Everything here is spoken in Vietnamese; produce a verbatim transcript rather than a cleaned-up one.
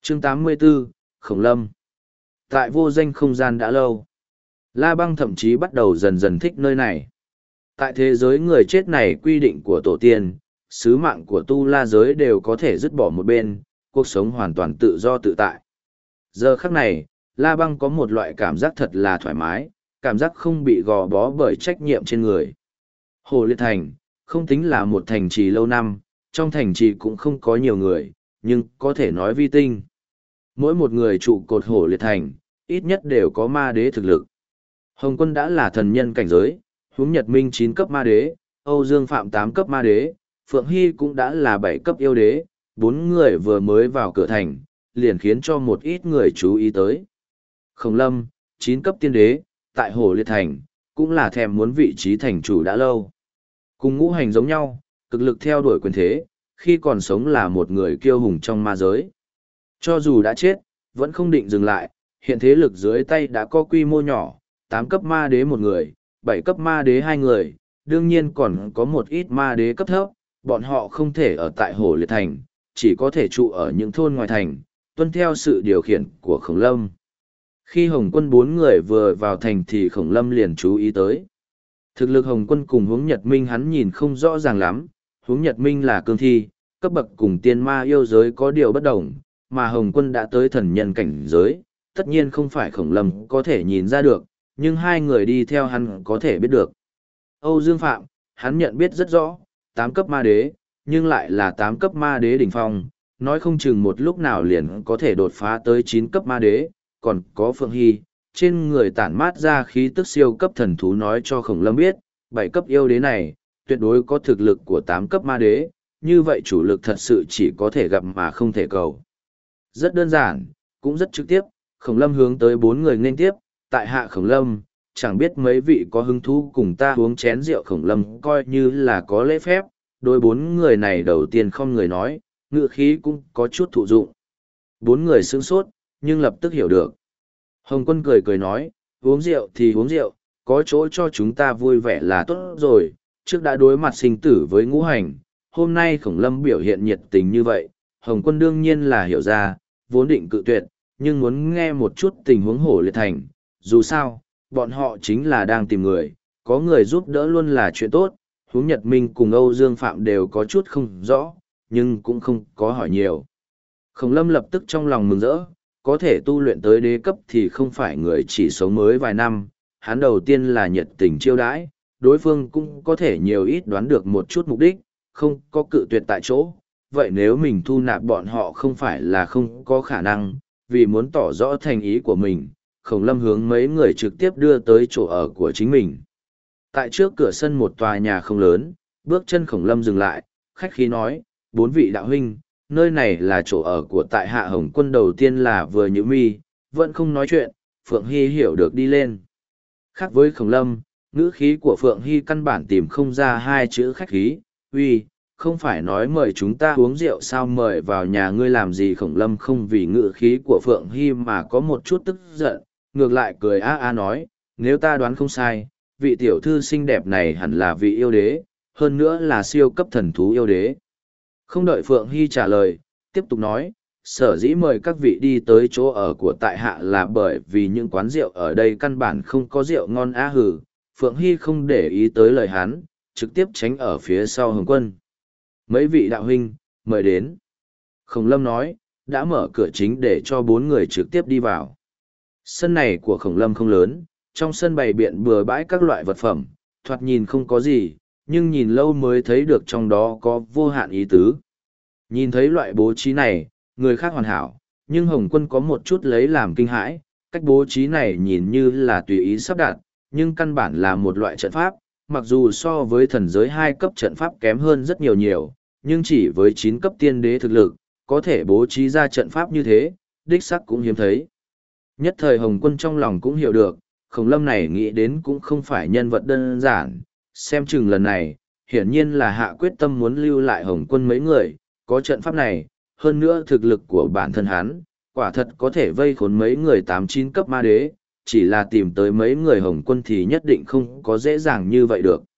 chương tám mươi 84, Khổng Lâm. Tại vô danh không gian đã lâu, La Băng thậm chí bắt đầu dần dần thích nơi này. Tại thế giới người chết này, quy định của tổ tiên, sứ mạng của tu la giới đều có thể dứt bỏ một bên, cuộc sống hoàn toàn tự do tự tại. Giờ khắc này, La Băng có một loại cảm giác thật là thoải mái, cảm giác không bị gò bó bởi trách nhiệm trên người. Hồ Liệt Thành, không tính là một thành trì lâu năm, trong thành trì cũng không có nhiều người, nhưng có thể nói vi tinh. Mỗi một người trụ cột Hồ Liệt Thành, ít nhất đều có ma đế thực lực. Hồng Quân đã là thần nhân cảnh giới, Huống Nhật Minh chín cấp ma đế, Âu Dương Phạm tám cấp ma đế, Phượng Hy cũng đã là bảy cấp yêu đế, bốn người vừa mới vào cửa thành, liền khiến cho một ít người chú ý tới. Khổng Lâm, chín cấp tiên đế, tại Hồ Liệt Thành, cũng là thèm muốn vị trí thành chủ đã lâu. Cùng ngũ hành giống nhau, cực lực theo đuổi quyền thế, khi còn sống là một người kiêu hùng trong ma giới. Cho dù đã chết, vẫn không định dừng lại, hiện thế lực dưới tay đã có quy mô nhỏ, tám cấp ma đế một người, bảy cấp ma đế hai người, đương nhiên còn có một ít ma đế cấp thấp, bọn họ không thể ở tại Hồ Liệt Thành, chỉ có thể trụ ở những thôn ngoài thành, tuân theo sự điều khiển của Khổng Lâm. Khi Hồng Quân bốn người vừa vào thành thì Khổng Lâm liền chú ý tới. Thực lực Hồng Quân cùng Huống Nhật Minh hắn nhìn không rõ ràng lắm, Huống Nhật Minh là cương thi, cấp bậc cùng tiên ma yêu giới có điều bất đồng, mà Hồng Quân đã tới thần nhân cảnh giới, tất nhiên không phải Khổng Lâm có thể nhìn ra được, nhưng hai người đi theo hắn có thể biết được. Âu Dương Phạm, hắn nhận biết rất rõ, tám cấp ma đế, nhưng lại là tám cấp ma đế đỉnh phong, nói không chừng một lúc nào liền có thể đột phá tới chín cấp ma đế, còn có Phượng Hy, trên người tản mát ra khí tức siêu cấp thần thú nói cho Khổng Lâm biết, bảy cấp yêu đế này, tuyệt đối có thực lực của tám cấp ma đế, như vậy chủ lực thật sự chỉ có thể gặp mà không thể cầu. Rất đơn giản, cũng rất trực tiếp, Khổng Lâm hướng tới bốn người nên tiếp, tại hạ Khổng Lâm, chẳng biết mấy vị có hứng thú cùng ta uống chén rượu. Khổng Lâm coi như là có lễ phép, đôi bốn người này đầu tiên không người nói, ngựa khí cũng có chút thụ dụng. Bốn người sững sốt, nhưng lập tức hiểu được. Hồng Quân cười cười nói, uống rượu thì uống rượu, có chỗ cho chúng ta vui vẻ là tốt rồi, trước đã đối mặt sinh tử với ngũ hành, hôm nay Khổng Lâm biểu hiện nhiệt tình như vậy, Hồng Quân đương nhiên là hiểu ra, vốn định cự tuyệt, nhưng muốn nghe một chút tình huống Hồ Liệt Thành, dù sao, bọn họ chính là đang tìm người, có người giúp đỡ luôn là chuyện tốt. Huống Nhật Minh cùng Âu Dương Phạm đều có chút không rõ, nhưng cũng không có hỏi nhiều. Khổng Lâm lập tức trong lòng mừng rỡ, có thể tu luyện tới đế cấp thì không phải người chỉ sống mới vài năm, hắn đầu tiên là nhiệt tình chiêu đãi, đối phương cũng có thể nhiều ít đoán được một chút mục đích, không có cự tuyệt tại chỗ. Vậy nếu mình thu nạp bọn họ không phải là không có khả năng, vì muốn tỏ rõ thành ý của mình, Khổng Lâm hướng mấy người trực tiếp đưa tới chỗ ở của chính mình. Tại trước cửa sân một tòa nhà không lớn, bước chân Khổng Lâm dừng lại, khách khí nói, bốn vị đạo huynh, nơi này là chỗ ở của tại hạ Hồng Quân. Đầu tiên là vừa nhíu mi, vẫn không nói chuyện, Phượng Hy hiểu được đi lên. Khác với Khổng Lâm, ngữ khí của Phượng Hy căn bản tìm không ra hai chữ khách khí, uy, không phải nói mời chúng ta uống rượu sao, mời vào nhà ngươi làm gì? Khổng Lâm không vì ngữ khí của Phượng Hy mà có một chút tức giận, ngược lại cười a a nói, nếu ta đoán không sai, vị tiểu thư xinh đẹp này hẳn là vị yêu đế, hơn nữa là siêu cấp thần thú yêu đế. Không đợi Phượng Hy trả lời, tiếp tục nói, sở dĩ mời các vị đi tới chỗ ở của tại hạ là bởi vì những quán rượu ở đây căn bản không có rượu ngon á hử. Phượng Hy không để ý tới lời hắn, trực tiếp tránh ở phía sau Hồng Quân. Mấy vị đạo huynh, mời đến. Khổng Lâm nói, đã mở cửa chính để cho bốn người trực tiếp đi vào. Sân này của Khổng Lâm không lớn, trong sân bày biện bừa bãi các loại vật phẩm, thoạt nhìn không có gì, nhưng nhìn lâu mới thấy được trong đó có vô hạn ý tứ. Nhìn thấy loại bố trí này, người khác hoàn hảo, nhưng Hồng Quân có một chút lấy làm kinh hãi, cách bố trí này nhìn như là tùy ý sắp đặt, nhưng căn bản là một loại trận pháp, mặc dù so với thần giới hai cấp trận pháp kém hơn rất nhiều nhiều, nhưng chỉ với chín cấp tiên đế thực lực, có thể bố trí ra trận pháp như thế, đích sắc cũng hiếm thấy. Nhất thời Hồng Quân trong lòng cũng hiểu được, Khổng Lâm này nghĩ đến cũng không phải nhân vật đơn giản, xem chừng lần này, hiển nhiên là hạ quyết tâm muốn lưu lại Hồng Quân mấy người, có trận pháp này, hơn nữa thực lực của bản thân hắn, quả thật có thể vây khốn mấy người tám chín cấp ma đế, chỉ là tìm tới mấy người Hồng Quân thì nhất định không có dễ dàng như vậy được.